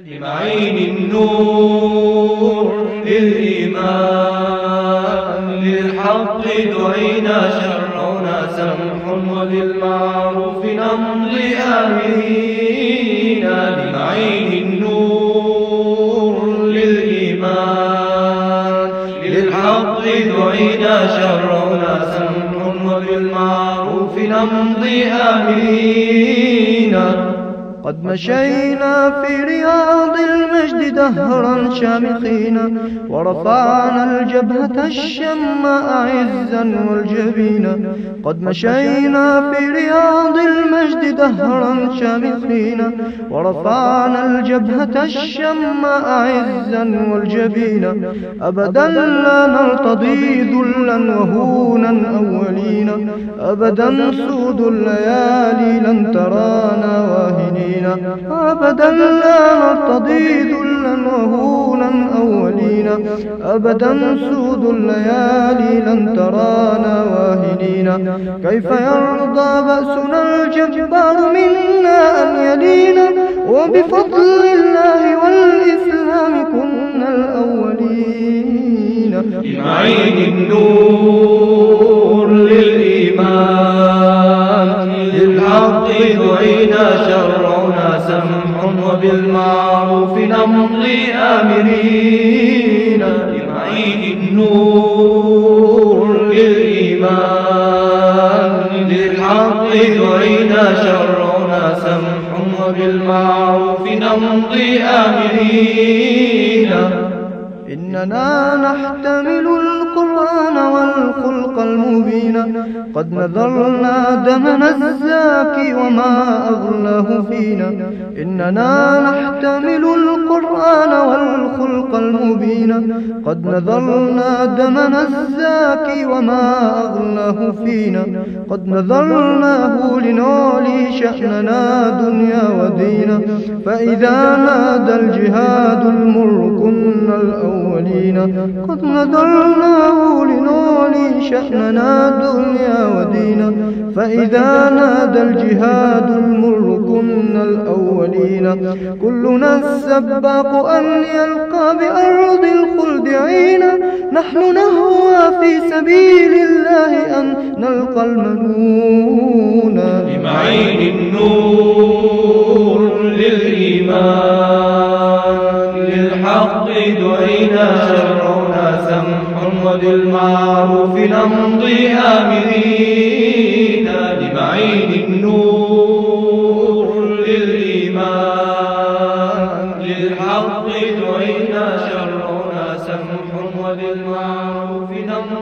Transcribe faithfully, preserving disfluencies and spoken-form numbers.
لمعين النور للإيمان للحق دعينا شرعنا سمح وللمعروف نمضي آمنين لمعين النور للإيمان للحق دعينا شرعنا سمح وللمعروف نمضي آمنين قد مشينا في رياض المجد دهرا شامخين ورفعنا الجبهة الشماء عزا والجبين قد مشينا في رياض المجد دهرا شامخين ورفعنا الجبهة الشماء عزا والجبين أبدا لا نرتضي ذلا وهونا أولين أبدا سود الليالي لن ترانا واهنين أبدا لا نرتضي ذلا وهونا أولين أبدا سود الليالي لن ترانا واهنين كيف يرضى بأسنا الجبار منا أن يلينا وبفضل الله والإسلام كنا الأولين لمعين النور للإيمان للحق دعينا شرعنا سمح وبالمعروف نمضي آمرين لمعين النور للإيمان للحق دعينا شرعنا سمح وبالمعروف نمضي آمرين إننا نحتمل القرآن والخلق المبين قد نذرنا دمنا الزاكي وما أغلاه فينا إننا نحتمل القرآن والخلق المبين قد نذرنا دمنا الزاكي وما أغلاه فينا قد نذرناه لنعلي شأننا دنيا ودينا فإذا نادى الجهاد المر كنا الأولين قد نذرناه لنعلي شأننا دنيا ودينا فإذا نادى الجهاد المر كنا الأولين كلنا السباق أن يلقى بأرض الخلد عينا نحن نهوى في سبيل الله أن نلقى المنون لمعين النور للإيمان للحق دعينا شرعنا سمح وللمعروف نمضي آمنين لمعين النور للإيمان للحق دعينا شرعنا سمح وللمعروف نمضي